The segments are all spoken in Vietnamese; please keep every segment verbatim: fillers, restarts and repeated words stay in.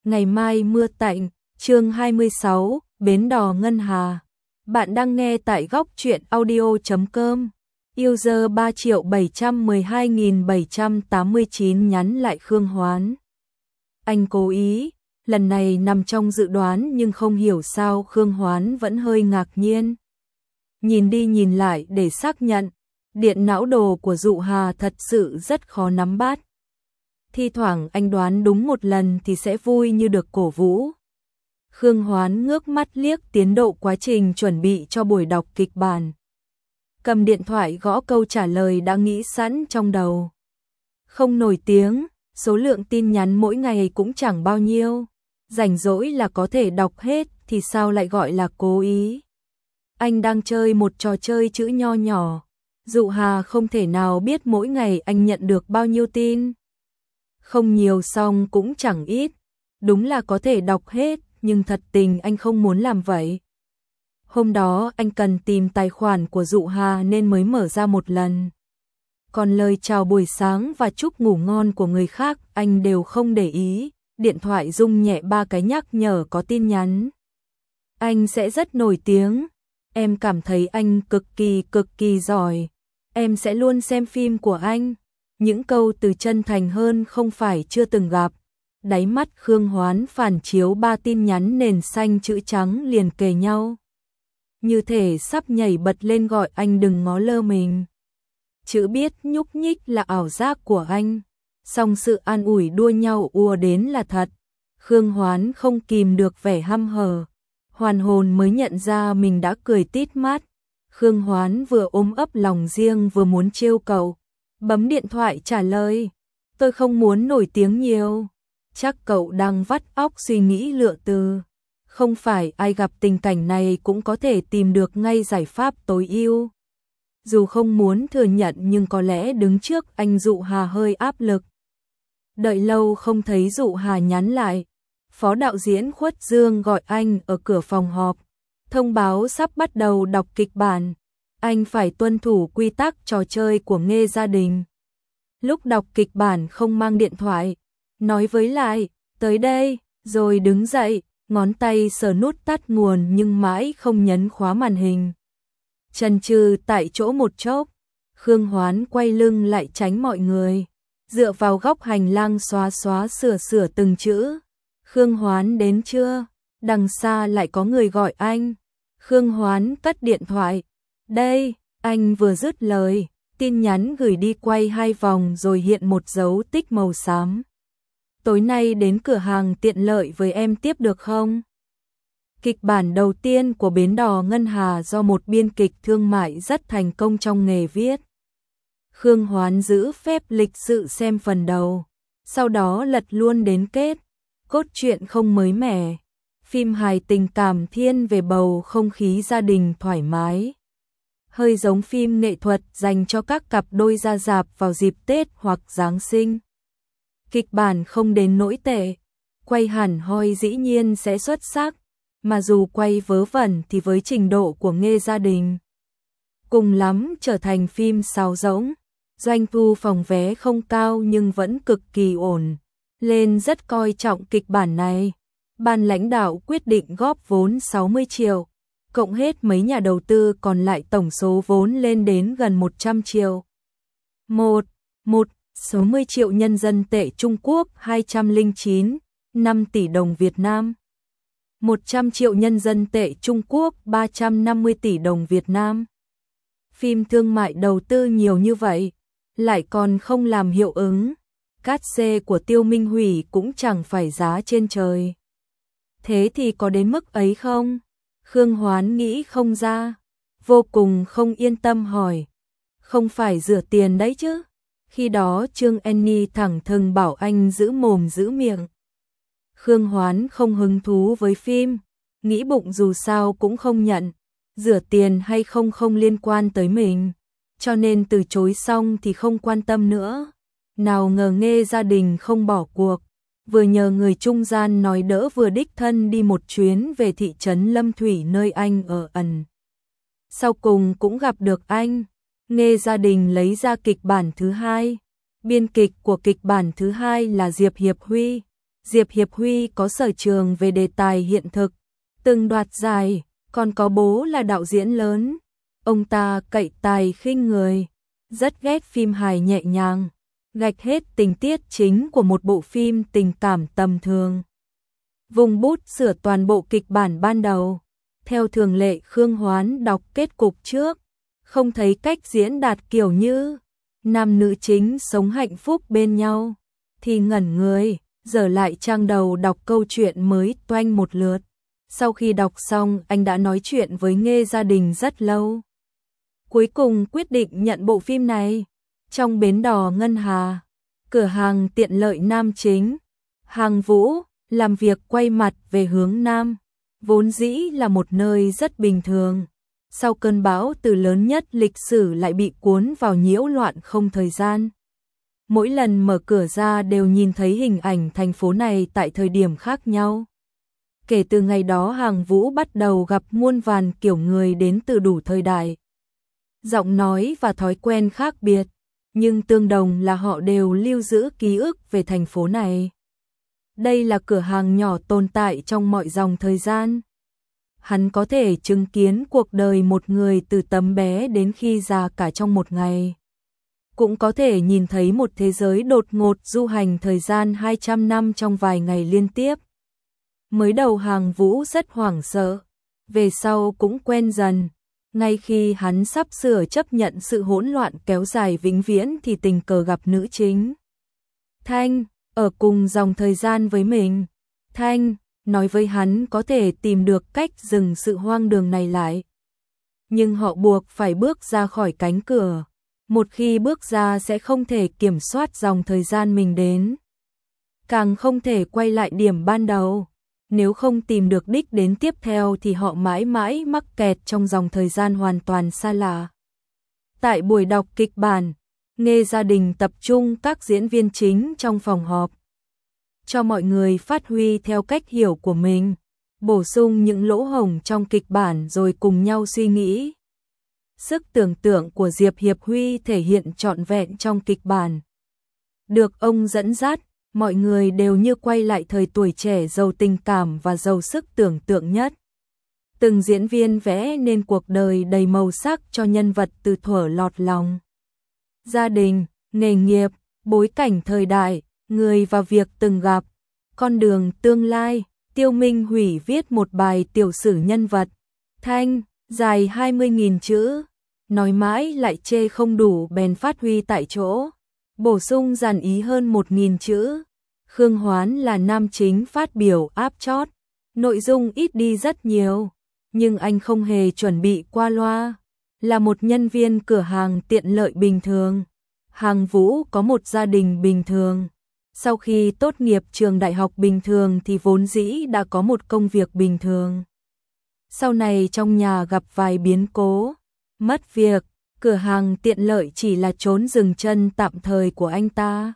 Ngày mai mưa tạnh, chương hai mươi sáu, Bến đò Ngân Hà. Bạn đang nghe tại góc truyện audio chấm com. User ba triệu bảy trăm mười hai nghìn bảy trăm tám mươi chín nhắn lại Khương Hoán. Anh cố ý, lần này nằm trong dự đoán nhưng không hiểu sao Khương Hoán vẫn hơi ngạc nhiên. Nhìn đi nhìn lại để xác nhận, điện não đồ của Dụ Hà thật sự rất khó nắm bắt. Thi thoảng anh đoán đúng một lần thì sẽ vui như được cổ vũ. Khương Hoán ngước mắt liếc tiến độ quá trình chuẩn bị cho buổi đọc kịch bản. Cầm điện thoại gõ câu trả lời đã nghĩ sẵn trong đầu. Không nổi tiếng, số lượng tin nhắn mỗi ngày cũng chẳng bao nhiêu. Rảnh rỗi là có thể đọc hết thì sao lại gọi là cố ý. Anh đang chơi một trò chơi chữ nho nhỏ. Dụ Hà không thể nào biết mỗi ngày anh nhận được bao nhiêu tin. Không nhiều xong cũng chẳng ít. Đúng là có thể đọc hết, nhưng thật tình anh không muốn làm vậy. Hôm đó anh cần tìm tài khoản của Dụ Hà nên mới mở ra một lần. Còn lời chào buổi sáng và chúc ngủ ngon của người khác anh đều không để ý. Điện thoại rung nhẹ ba cái nhắc nhở có tin nhắn. Anh sẽ rất nổi tiếng. Em cảm thấy anh cực kỳ cực kỳ giỏi. Em sẽ luôn xem phim của anh. Những câu từ chân thành hơn không phải chưa từng gặp. Đáy mắt Khương Hoán phản chiếu ba tin nhắn nền xanh chữ trắng liền kề nhau. Như thể sắp nhảy bật lên gọi anh đừng ngó lơ mình. Chữ biết nhúc nhích là ảo giác của anh. Song sự an ủi đua nhau ùa đến là thật. Khương Hoán không kìm được vẻ hăm hở. Hoàn hồn mới nhận ra mình đã cười tít mắt. Khương Hoán vừa ôm ấp lòng riêng vừa muốn trêu cậu. Bấm điện thoại trả lời. Tôi không muốn nổi tiếng nhiều. Chắc cậu đang vắt óc suy nghĩ lựa từ. Không phải ai gặp tình cảnh này cũng có thể tìm được ngay giải pháp tối ưu. Dù không muốn thừa nhận nhưng có lẽ đứng trước anh Dụ Hà hơi áp lực. Đợi lâu không thấy Dụ Hà nhắn lại. Phó đạo diễn Khuất Dương gọi anh ở cửa phòng họp. Thông báo sắp bắt đầu đọc kịch bản. Anh phải tuân thủ quy tắc trò chơi của Nghê Gia Đình. Lúc đọc kịch bản không mang điện thoại. Nói với lại, tới đây, rồi đứng dậy, ngón tay sờ nút tắt nguồn nhưng mãi không nhấn khóa màn hình. Chần chừ tại chỗ một chốc, Khương Hoán quay lưng lại tránh mọi người. Dựa vào góc hành lang xóa xóa sửa sửa từng chữ. Khương Hoán đến chưa? Đằng xa lại có người gọi anh. Khương Hoán cất điện thoại. Đây, anh vừa dứt lời, tin nhắn gửi đi quay hai vòng rồi hiện một dấu tích màu xám. Tối nay đến cửa hàng tiện lợi với em tiếp được không? Kịch bản đầu tiên của Bến đò Ngân Hà do một biên kịch thương mại rất thành công trong nghề viết. Khương Hoán giữ phép lịch sự xem phần đầu, sau đó lật luôn đến kết. Cốt truyện không mới mẻ, phim hài tình cảm thiên về bầu không khí gia đình thoải mái. Hơi giống phim nghệ thuật dành cho các cặp đôi ra rạp vào dịp Tết hoặc Giáng sinh. Kịch bản không đến nỗi tệ, quay hẳn hoi dĩ nhiên sẽ xuất sắc, mà dù quay vớ vẩn thì với trình độ của Nghê Gia Đình, cùng lắm trở thành phim sáo rỗng. Doanh thu phòng vé không cao nhưng vẫn cực kỳ ổn, lên rất coi trọng kịch bản này. Ban lãnh đạo quyết định góp vốn sáu mươi triệu, cộng hết mấy nhà đầu tư còn lại tổng số vốn lên đến gần một trăm triệu. Một, một, sáu mươi triệu nhân dân tệ Trung Quốc hai trăm lẻ chín, năm tỷ đồng Việt Nam. một trăm triệu nhân dân tệ Trung Quốc ba trăm năm mươi tỷ đồng Việt Nam. Phim thương mại đầu tư nhiều như vậy, lại còn không làm hiệu ứng. Cát xê của Tiêu Minh Hủy cũng chẳng phải giá trên trời. Thế thì có đến mức ấy không? Khương Hoán nghĩ không ra, vô cùng không yên tâm hỏi. Không phải rửa tiền đấy chứ? Khi đó Trương Annie thẳng thừng bảo anh giữ mồm giữ miệng. Khương Hoán không hứng thú với phim, nghĩ bụng dù sao cũng không nhận. Rửa tiền hay không không liên quan tới mình, cho nên từ chối xong thì không quan tâm nữa. Nào ngờ Nghê Gia Đình không bỏ cuộc, vừa nhờ người trung gian nói đỡ vừa đích thân đi một chuyến về thị trấn Lâm Thủy nơi anh ở ẩn. Sau cùng cũng gặp được anh. Nghê Gia Đình lấy ra kịch bản thứ hai. Biên kịch của kịch bản thứ hai là Diệp Hiệp Huy. Diệp Hiệp Huy có sở trường về đề tài hiện thực, từng đoạt giải, còn có bố là đạo diễn lớn. Ông ta cậy tài khinh người, rất ghét phim hài nhẹ nhàng, gạch hết tình tiết chính của một bộ phim tình cảm tầm thường. Vùng bút sửa toàn bộ kịch bản ban đầu. Theo thường lệ Khương Hoán đọc kết cục trước, không thấy cách diễn đạt kiểu như nam nữ chính sống hạnh phúc bên nhau, thì ngẩn người, giờ lại trang đầu đọc câu chuyện mới toanh một lượt. Sau khi đọc xong anh đã nói chuyện với Nghê Gia Đình rất lâu. Cuối cùng quyết định nhận bộ phim này. Trong bến đò Ngân Hà, cửa hàng tiện lợi nam chính, Hàng Vũ, làm việc quay mặt về hướng nam, vốn dĩ là một nơi rất bình thường. Sau cơn bão từ lớn nhất lịch sử lại bị cuốn vào nhiễu loạn không thời gian. Mỗi lần mở cửa ra đều nhìn thấy hình ảnh thành phố này tại thời điểm khác nhau. Kể từ ngày đó Hàng Vũ bắt đầu gặp muôn vàn kiểu người đến từ đủ thời đại. Giọng nói và thói quen khác biệt, nhưng tương đồng là họ đều lưu giữ ký ức về thành phố này. Đây là cửa hàng nhỏ tồn tại trong mọi dòng thời gian. Hắn có thể chứng kiến cuộc đời một người từ tấm bé đến khi già cả trong một ngày. Cũng có thể nhìn thấy một thế giới đột ngột du hành thời gian hai trăm năm trong vài ngày liên tiếp. Mới đầu Hàng Vũ rất hoảng sợ, về sau cũng quen dần. Ngay khi hắn sắp sửa chấp nhận sự hỗn loạn kéo dài vĩnh viễn thì tình cờ gặp nữ chính Thanh, ở cùng dòng thời gian với mình. Thanh nói với hắn có thể tìm được cách dừng sự hoang đường này lại. Nhưng họ buộc phải bước ra khỏi cánh cửa. Một khi bước ra sẽ không thể kiểm soát dòng thời gian mình đến. Càng không thể quay lại điểm ban đầu. Nếu không tìm được đích đến tiếp theo thì họ mãi mãi mắc kẹt trong dòng thời gian hoàn toàn xa lạ. Tại buổi đọc kịch bản, Nghê Gia Đình tập trung các diễn viên chính trong phòng họp, cho mọi người phát huy theo cách hiểu của mình, bổ sung những lỗ hổng trong kịch bản rồi cùng nhau suy nghĩ. Sức tưởng tượng của Diệp Hiệp Huy thể hiện trọn vẹn trong kịch bản. Được ông dẫn dắt, mọi người đều như quay lại thời tuổi trẻ giàu tình cảm và giàu sức tưởng tượng nhất. Từng diễn viên vẽ nên cuộc đời đầy màu sắc cho nhân vật từ thuở lọt lòng. Gia đình, nghề nghiệp, bối cảnh thời đại, người và việc từng gặp, con đường tương lai. Tiêu Minh Hủy viết một bài tiểu sử nhân vật Thanh, dài hai mươi nghìn chữ, nói mãi lại chê không đủ bèn phát huy tại chỗ, bổ sung dàn ý hơn một nghìn chữ. Khương Hoán là nam chính phát biểu áp chót, nội dung ít đi rất nhiều, nhưng anh không hề chuẩn bị qua loa, là một nhân viên cửa hàng tiện lợi bình thường. Hàng Vũ có một gia đình bình thường. Sau khi tốt nghiệp trường đại học bình thường thì vốn dĩ đã có một công việc bình thường. Sau này trong nhà gặp vài biến cố, mất việc, cửa hàng tiện lợi chỉ là chốn dừng chân tạm thời của anh ta.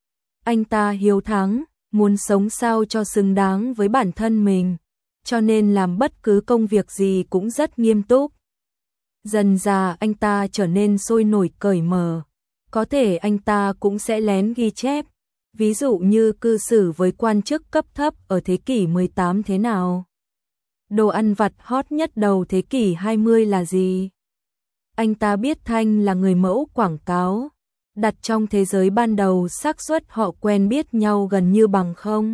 Anh ta hiếu thắng, muốn sống sao cho xứng đáng với bản thân mình, cho nên làm bất cứ công việc gì cũng rất nghiêm túc. Dần dà anh ta trở nên sôi nổi cởi mở, có thể anh ta cũng sẽ lén ghi chép, ví dụ như cư xử với quan chức cấp thấp ở thế kỷ mười tám thế nào. Đồ ăn vặt hot nhất đầu thế kỷ hai mươi là gì? Anh ta biết Thanh là người mẫu quảng cáo, đặt trong thế giới ban đầu xác suất họ quen biết nhau gần như bằng không.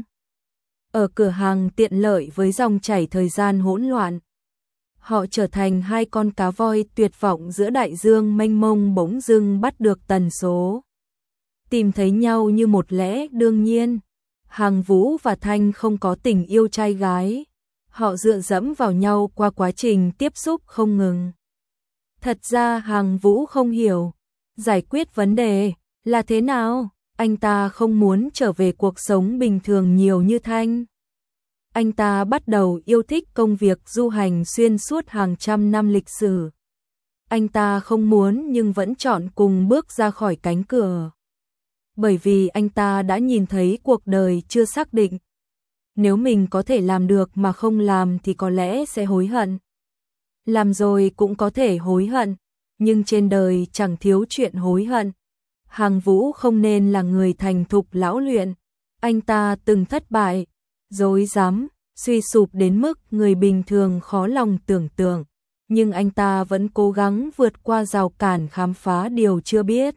Ở cửa hàng tiện lợi với dòng chảy thời gian hỗn loạn, họ trở thành hai con cá voi tuyệt vọng giữa đại dương mênh mông, bỗng dưng bắt được tần số. Tìm thấy nhau như một lẽ đương nhiên. Hàng Vũ và Thanh không có tình yêu trai gái, họ dựa dẫm vào nhau qua quá trình tiếp xúc không ngừng. Thật ra Hàng Vũ không hiểu giải quyết vấn đề là thế nào, anh ta không muốn trở về cuộc sống bình thường nhiều như Thanh. Anh ta bắt đầu yêu thích công việc du hành xuyên suốt hàng trăm năm lịch sử. Anh ta không muốn nhưng vẫn chọn cùng bước ra khỏi cánh cửa. Bởi vì anh ta đã nhìn thấy cuộc đời chưa xác định. Nếu mình có thể làm được mà không làm thì có lẽ sẽ hối hận. Làm rồi cũng có thể hối hận, nhưng trên đời chẳng thiếu chuyện hối hận. Hàng Vũ không nên là người thành thục lão luyện, Anh ta từng thất bại, rối rắm, suy sụp đến mức người bình thường khó lòng tưởng tượng, nhưng anh ta vẫn cố gắng vượt qua rào cản khám phá điều chưa biết.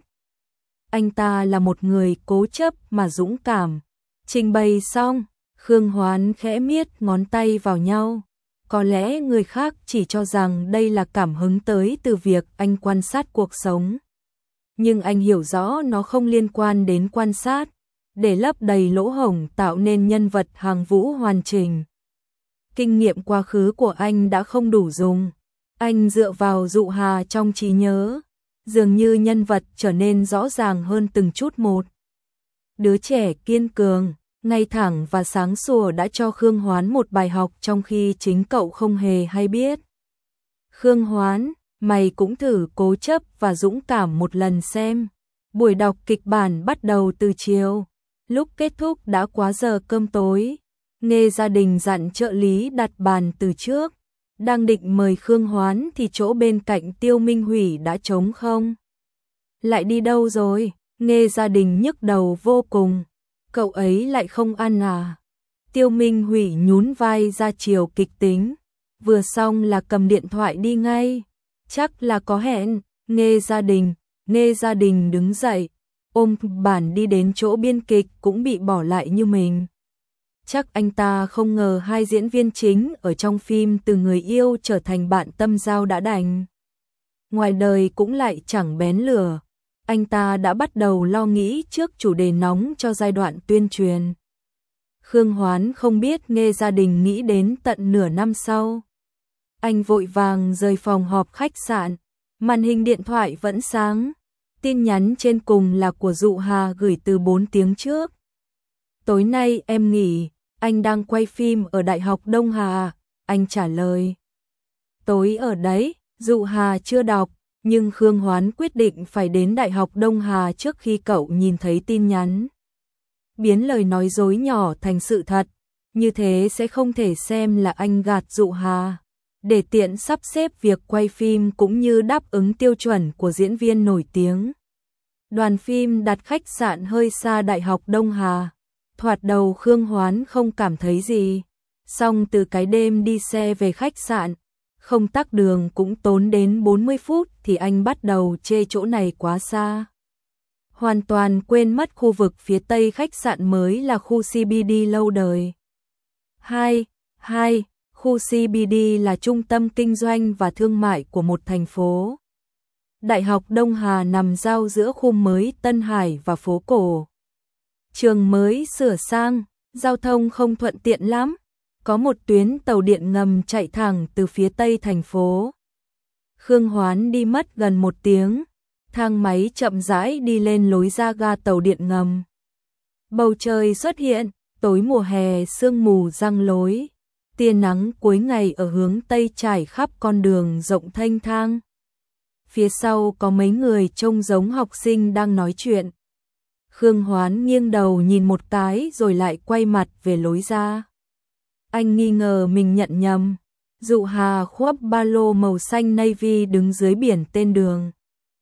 Anh ta là một người cố chấp mà dũng cảm. Trình bày xong, Khương Hoán khẽ miết ngón tay vào nhau. Có lẽ người khác chỉ cho rằng đây là cảm hứng tới từ việc anh quan sát cuộc sống. Nhưng anh hiểu rõ nó không liên quan đến quan sát, để lấp đầy lỗ hổng tạo nên nhân vật hàng vũ hoàn chỉnh. Kinh nghiệm quá khứ của anh đã không đủ dùng. Anh dựa vào Dụ Hà trong trí nhớ, dường như nhân vật trở nên rõ ràng hơn từng chút một. Đứa trẻ kiên cường, ngay thẳng và sáng sủa đã cho Khương Hoán một bài học trong khi chính cậu không hề hay biết. Khương Hoán, mày cũng thử cố chấp và dũng cảm một lần xem. Buổi đọc kịch bản bắt đầu từ chiều. Lúc kết thúc đã quá giờ cơm tối. Nghe gia đình dặn trợ lý đặt bàn từ trước. Đang định mời Khương Hoán thì chỗ bên cạnh Tiêu Minh Hủy đã trống không. Lại đi đâu rồi? Nghe gia đình nhức đầu vô cùng. Cậu ấy lại không ăn à? Tiêu Minh Hủy nhún vai ra chiều kịch tính. Vừa xong là cầm điện thoại đi ngay. Chắc là có hẹn. Nghe gia đình, nghe gia đình đứng dậy. Ôm bản đi đến chỗ biên kịch cũng bị bỏ lại như mình. Chắc anh ta không ngờ hai diễn viên chính ở trong phim từ người yêu trở thành bạn tâm giao đã đành. Ngoài đời cũng lại chẳng bén lửa. Anh ta đã bắt đầu lo nghĩ trước chủ đề nóng cho giai đoạn tuyên truyền. Khương Hoán không biết nghe gia đình nghĩ đến tận nửa năm sau. Anh vội vàng rời phòng họp khách sạn. Màn hình điện thoại vẫn sáng. Tin nhắn trên cùng là của Dụ Hà gửi từ bốn tiếng trước. Tối nay em nghỉ, anh đang quay phim ở Đại học Đông Hà. Anh trả lời. Tối ở đấy, Dụ Hà chưa đọc, nhưng Khương Hoán quyết định phải đến Đại học Đông Hà trước khi cậu nhìn thấy tin nhắn. Biến lời nói dối nhỏ thành sự thật, như thế sẽ không thể xem là anh gạt Dụ Hà. Để tiện sắp xếp việc quay phim cũng như đáp ứng tiêu chuẩn của diễn viên nổi tiếng. Đoàn phim đặt khách sạn hơi xa Đại học Đông Hà. Thoạt đầu Khương Hoán không cảm thấy gì. Xong từ cái đêm đi xe về khách sạn, không tắc đường cũng tốn đến bốn mươi phút thì anh bắt đầu chê chỗ này quá xa. Hoàn toàn quên mất khu vực phía tây khách sạn mới là khu xê bê đê lâu đời. hai. hai. Khu xê bê đê là trung tâm kinh doanh và thương mại của một thành phố. Đại học Đông Hà nằm giao giữa khu mới Tân Hải và phố cổ. Trường mới sửa sang, giao thông không thuận tiện lắm. Có một tuyến tàu điện ngầm chạy thẳng từ phía tây thành phố. Khương Hoán đi mất gần một tiếng. Thang máy chậm rãi đi lên lối ra ga tàu điện ngầm. Bầu trời xuất hiện, tối mùa hè sương mù giăng lối. Tia nắng cuối ngày ở hướng tây trải khắp con đường rộng thênh thang. Phía sau có mấy người trông giống học sinh đang nói chuyện. Khương Hoán nghiêng đầu nhìn một cái rồi lại quay mặt về lối ra. Anh nghi ngờ mình nhận nhầm. Dụ Hà khoác ba lô màu xanh navy đứng dưới biển tên đường.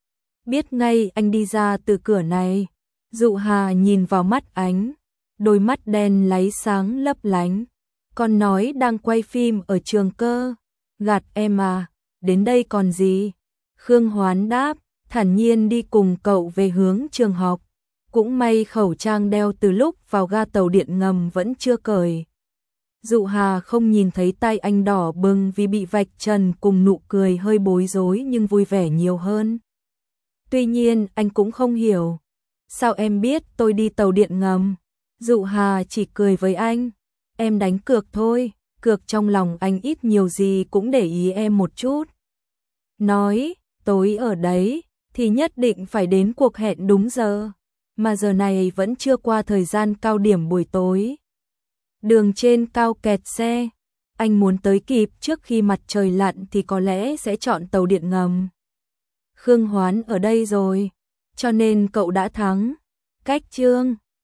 Biết ngay anh đi ra từ cửa này. Dụ Hà nhìn vào mắt ánh. Đôi mắt đen láy sáng lấp lánh. Con nói đang quay phim ở trường cơ. Gạt em à, đến đây còn gì? Khương Hoán đáp, thản nhiên đi cùng cậu về hướng trường học. Cũng may khẩu trang đeo từ lúc vào ga tàu điện ngầm vẫn chưa cởi. Dụ Hà không nhìn thấy tay anh đỏ bừng vì bị vạch trần cùng nụ cười hơi bối rối nhưng vui vẻ nhiều hơn. Tuy nhiên anh cũng không hiểu. Sao em biết tôi đi tàu điện ngầm? Dụ Hà chỉ cười với anh. Em đánh cược thôi, cược trong lòng anh ít nhiều gì cũng để ý em một chút. Nói, tối ở đấy, thì nhất định phải đến cuộc hẹn đúng giờ. Mà giờ này vẫn chưa qua thời gian cao điểm buổi tối. Đường trên cao kẹt xe. Anh muốn tới kịp trước khi mặt trời lặn thì có lẽ sẽ chọn tàu điện ngầm. Khương Hoán ở đây rồi, cho nên cậu đã thắng. Cách chương